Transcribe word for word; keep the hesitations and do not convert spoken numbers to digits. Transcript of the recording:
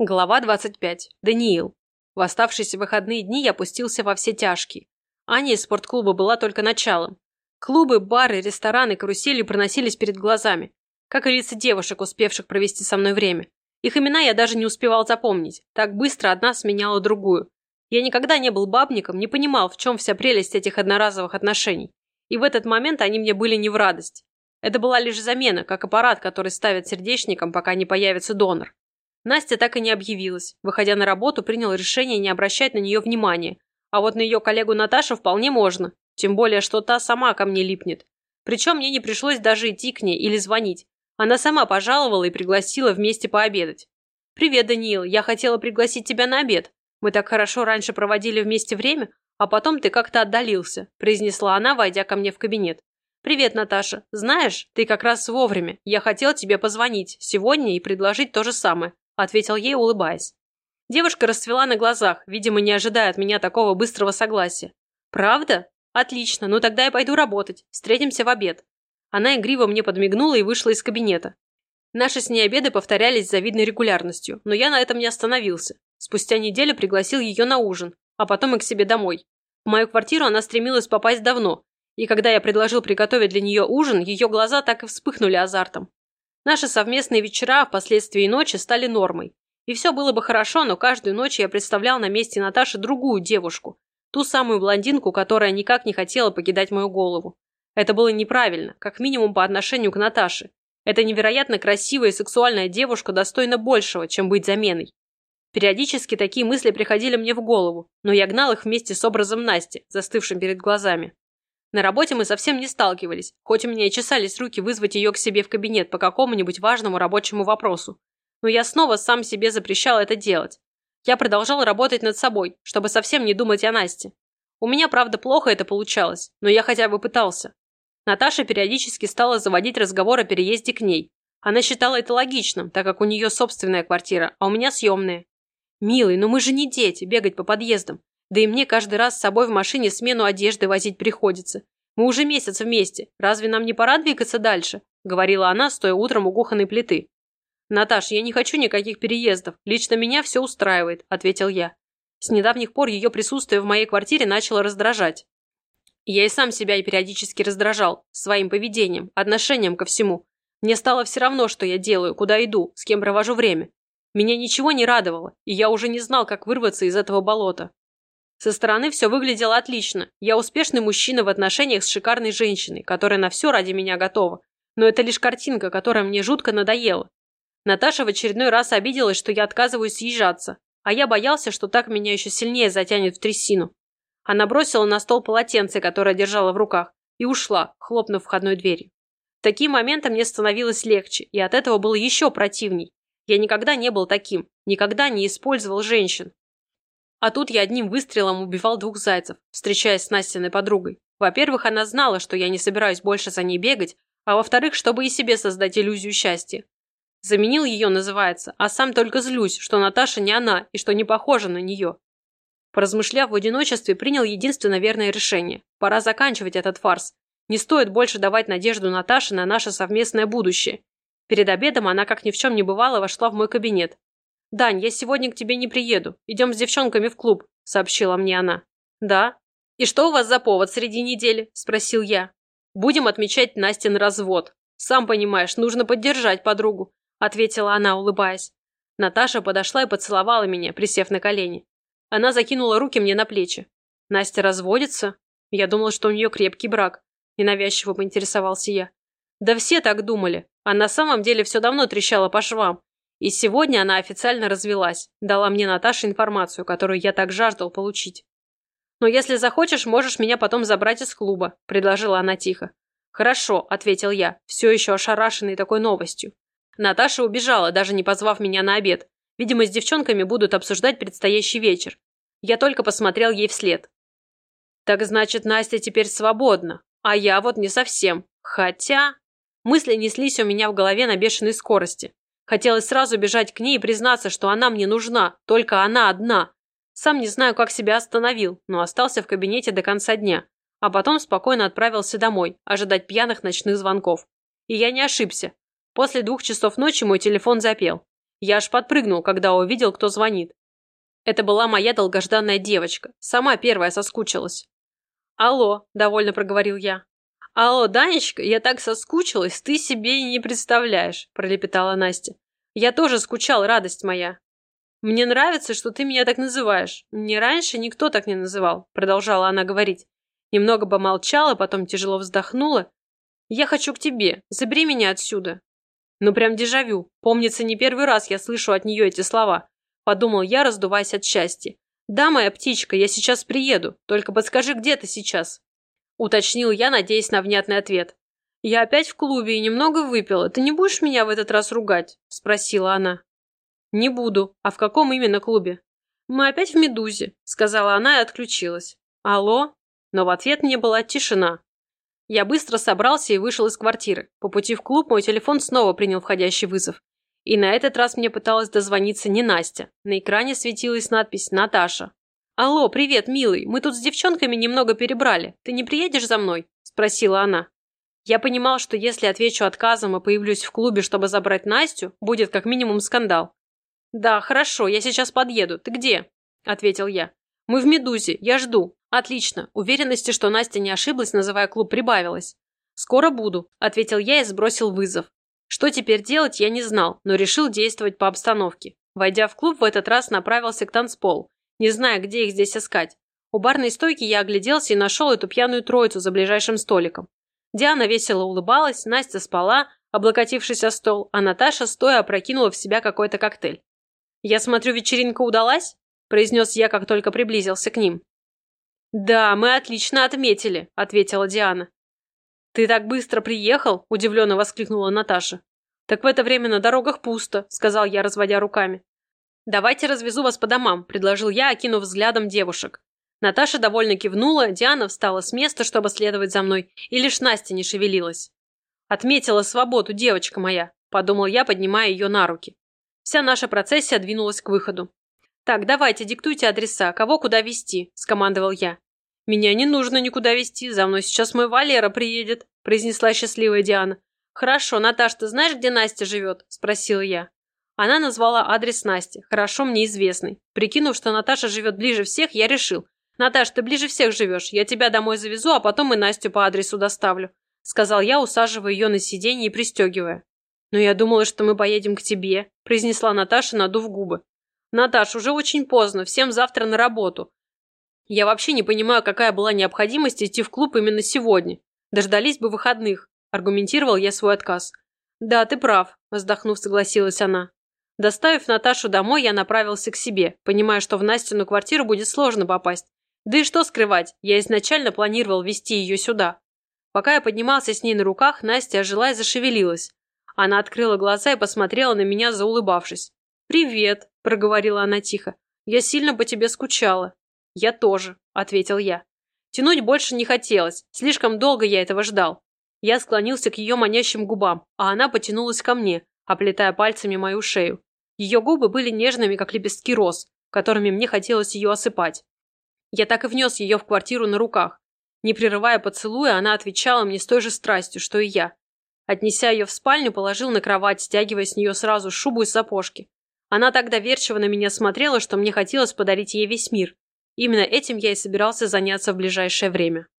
Глава двадцать пять. Даниил. В оставшиеся выходные дни я пустился во все тяжкие. Аня из спортклуба была только началом. Клубы, бары, рестораны, карусели проносились перед глазами, как и лица девушек, успевших провести со мной время. Их имена я даже не успевал запомнить, так быстро одна сменяла другую. Я никогда не был бабником, не понимал, в чем вся прелесть этих одноразовых отношений. И в этот момент они мне были не в радость. Это была лишь замена, как аппарат, который ставят сердечником, пока не появится донор. Настя так и не объявилась. Выходя на работу, принял решение не обращать на нее внимания. А вот на ее коллегу Наташу вполне можно. Тем более, что та сама ко мне липнет. Причем мне не пришлось даже идти к ней или звонить. Она сама пожаловала и пригласила вместе пообедать. «Привет, Даниил, я хотела пригласить тебя на обед. Мы так хорошо раньше проводили вместе время, а потом ты как-то отдалился», произнесла она, войдя ко мне в кабинет. «Привет, Наташа. Знаешь, ты как раз вовремя. Я хотел тебе позвонить сегодня и предложить то же самое», ответил ей, улыбаясь. Девушка расцвела на глазах, видимо, не ожидая от меня такого быстрого согласия. «Правда? Отлично, ну тогда я пойду работать. Встретимся в обед». Она игриво мне подмигнула и вышла из кабинета. Наши с ней обеды повторялись с завидной регулярностью, но я на этом не остановился. Спустя неделю пригласил ее на ужин, а потом и к себе домой. В мою квартиру она стремилась попасть давно, и когда я предложил приготовить для нее ужин, ее глаза так и вспыхнули азартом. Наши совместные вечера, а впоследствии и ночи, стали нормой. И все было бы хорошо, но каждую ночь я представлял на месте Наташи другую девушку, ту самую блондинку, которая никак не хотела покидать мою голову. Это было неправильно, как минимум по отношению к Наташе. Эта невероятно красивая и сексуальная девушка достойна большего, чем быть заменой. Периодически такие мысли приходили мне в голову, но я гнал их вместе с образом Насти, застывшим перед глазами. На работе мы совсем не сталкивались, хоть у меня и чесались руки вызвать ее к себе в кабинет по какому-нибудь важному рабочему вопросу. Но я снова сам себе запрещал это делать. Я продолжал работать над собой, чтобы совсем не думать о Насте. У меня, правда, плохо это получалось, но я хотя бы пытался. Наташа периодически стала заводить разговор о переезде к ней. Она считала это логичным, так как у нее собственная квартира, а у меня съемная. «Милый, ну мы же не дети, бегать по подъездам. Да и мне каждый раз с собой в машине смену одежды возить приходится. Мы уже месяц вместе. Разве нам не пора двигаться дальше?» – говорила она, стоя утром у кухонной плиты. «Наташ, я не хочу никаких переездов. Лично меня все устраивает», – ответил я. С недавних пор ее присутствие в моей квартире начало раздражать. Я и сам себя и периодически раздражал своим поведением, отношением ко всему. Мне стало все равно, что я делаю, куда иду, с кем провожу время. Меня ничего не радовало, и я уже не знал, как вырваться из этого болота. Со стороны все выглядело отлично. Я успешный мужчина в отношениях с шикарной женщиной, которая на все ради меня готова. Но это лишь картинка, которая мне жутко надоела. Наташа в очередной раз обиделась, что я отказываюсь съезжаться, а я боялся, что так меня еще сильнее затянет в трясину. Она бросила на стол полотенце, которое держала в руках, и ушла, хлопнув входной дверью. В такие моменты мне становилось легче, и от этого было еще противней. Я никогда не был таким, никогда не использовал женщин. А тут я одним выстрелом убивал двух зайцев, встречаясь с Настиной подругой. Во-первых, она знала, что я не собираюсь больше за ней бегать, а во-вторых, чтобы и себе создать иллюзию счастья. Заменил ее, называется, а сам только злюсь, что Наташа не она и что не похожа на нее. Поразмышляв в одиночестве, принял единственно верное решение. Пора заканчивать этот фарс. Не стоит больше давать надежду Наташе на наше совместное будущее. Перед обедом она, как ни в чем не бывало, вошла в мой кабинет. «Дань, я сегодня к тебе не приеду. Идем с девчонками в клуб», – сообщила мне она. «Да». «И что у вас за повод среди недели?» – спросил я. «Будем отмечать Настин развод. Сам понимаешь, нужно поддержать подругу», – ответила она, улыбаясь. Наташа подошла и поцеловала меня, присев на колени. Она закинула руки мне на плечи. «Настя разводится?» Я думала, что у нее крепкий брак. Ненавязчиво поинтересовался я. Да все так думали. А на самом деле все давно трещало по швам. И сегодня она официально развелась. Дала мне Наташа информацию, которую я так жаждал получить. «Но если захочешь, можешь меня потом забрать из клуба», – предложила она тихо. «Хорошо», – ответил я, все еще ошарашенный такой новостью. Наташа убежала, даже не позвав меня на обед. Видимо, с девчонками будут обсуждать предстоящий вечер. Я только посмотрел ей вслед. Так значит, Настя теперь свободна, а я вот не совсем. Хотя... Мысли неслись у меня в голове на бешеной скорости. Хотелось сразу бежать к ней и признаться, что она мне нужна, только она одна. Сам не знаю, как себя остановил, но остался в кабинете до конца дня, а потом спокойно отправился домой, ожидать пьяных ночных звонков. И я не ошибся. После двух часов ночи мой телефон запел. Я аж подпрыгнул, когда увидел, кто звонит. Это была моя долгожданная девочка. Сама первая соскучилась. «Алло», – довольно проговорил я. «Алло, Данечка, я так соскучилась, ты себе и не представляешь», – пролепетала Настя. «Я тоже скучал, радость моя». «Мне нравится, что ты меня так называешь. Мне раньше никто так не называл», – продолжала она говорить. Немного помолчала, потом тяжело вздохнула. «Я хочу к тебе. Забери меня отсюда». Ну прям дежавю. Помнится, не первый раз я слышу от нее эти слова. Подумал я, раздуваясь от счастья. «Да, моя птичка, я сейчас приеду. Только подскажи, где ты сейчас?» Уточнил я, надеясь на внятный ответ. «Я опять в клубе и немного выпила. Ты не будешь меня в этот раз ругать?» – спросила она. «Не буду. А в каком именно клубе?» «Мы опять в «Медузе», – сказала она и отключилась. «Алло?» Но в ответ мне была тишина. Я быстро собрался и вышел из квартиры. По пути в клуб мой телефон снова принял входящий вызов. И на этот раз мне пыталась дозвониться не Настя. На экране светилась надпись «Наташа». «Алло, привет, милый. Мы тут с девчонками немного перебрали. Ты не приедешь за мной?» – спросила она. Я понимал, что если отвечу отказом и появлюсь в клубе, чтобы забрать Настю, будет как минимум скандал. «Да, хорошо, я сейчас подъеду. Ты где?» – ответил я. «Мы в «Медузе. Я жду». «Отлично. Уверенности, что Настя не ошиблась, называя клуб, прибавилось». «Скоро буду», – ответил я и сбросил вызов. Что теперь делать, я не знал, но решил действовать по обстановке. Войдя в клуб, в этот раз направился к танцполу, не зная, где их здесь искать. У барной стойки я огляделся и нашел эту пьяную троицу за ближайшим столиком. Диана весело улыбалась, Настя спала, облокотившись о стол, а Наташа стоя опрокинула в себя какой-то коктейль. «Я смотрю, вечеринка удалась?» – произнес я, как только приблизился к ним. «Да, мы отлично отметили», – ответила Диана. «Ты так быстро приехал?» – удивленно воскликнула Наташа. «Так в это время на дорогах пусто», – сказал я, разводя руками. «Давайте развезу вас по домам», – предложил я, окинув взглядом девушек. Наташа довольно кивнула, Диана встала с места, чтобы следовать за мной, и лишь Настя не шевелилась. «Отметила свободу, девочка моя», – подумал я, поднимая ее на руки. Вся наша процессия двинулась к выходу. «Так, давайте, диктуйте адреса, кого куда везти», – скомандовал я. «Меня не нужно никуда везти, за мной сейчас мой Валера приедет», – произнесла счастливая Диана. «Хорошо, Наташ, ты знаешь, где Настя живет?» – спросила я. Она назвала адрес Насти, хорошо мне известный. Прикинув, что Наташа живет ближе всех, я решил. «Наташ, ты ближе всех живешь, я тебя домой завезу, а потом и Настю по адресу доставлю», – сказал я, усаживая ее на сиденье и пристегивая. «Но я думала, что мы поедем к тебе», – произнесла Наташа, надув губы. «Наташ, уже очень поздно, всем завтра на работу. Я вообще не понимаю, какая была необходимость идти в клуб именно сегодня. Дождались бы выходных», – аргументировал я свой отказ. «Да, ты прав», – вздохнув, согласилась она. Доставив Наташу домой, я направился к себе, понимая, что в Настину квартиру будет сложно попасть. Да и что скрывать, я изначально планировал везти ее сюда. Пока я поднимался с ней на руках, Настя ожила и зашевелилась. Она открыла глаза и посмотрела на меня, заулыбавшись. «Привет», – проговорила она тихо. «Я сильно по тебе скучала». «Я тоже», – ответил я. Тянуть больше не хотелось, слишком долго я этого ждал. Я склонился к ее манящим губам, а она потянулась ко мне, оплетая пальцами мою шею. Ее губы были нежными, как лепестки роз, которыми мне хотелось ее осыпать. Я так и внес ее в квартиру на руках. Не прерывая поцелуя, она отвечала мне с той же страстью, что и я. Отнеся ее в спальню, положил на кровать, стягивая с нее сразу шубу и сапожки. Она так доверчиво на меня смотрела, что мне хотелось подарить ей весь мир. Именно этим я и собирался заняться в ближайшее время.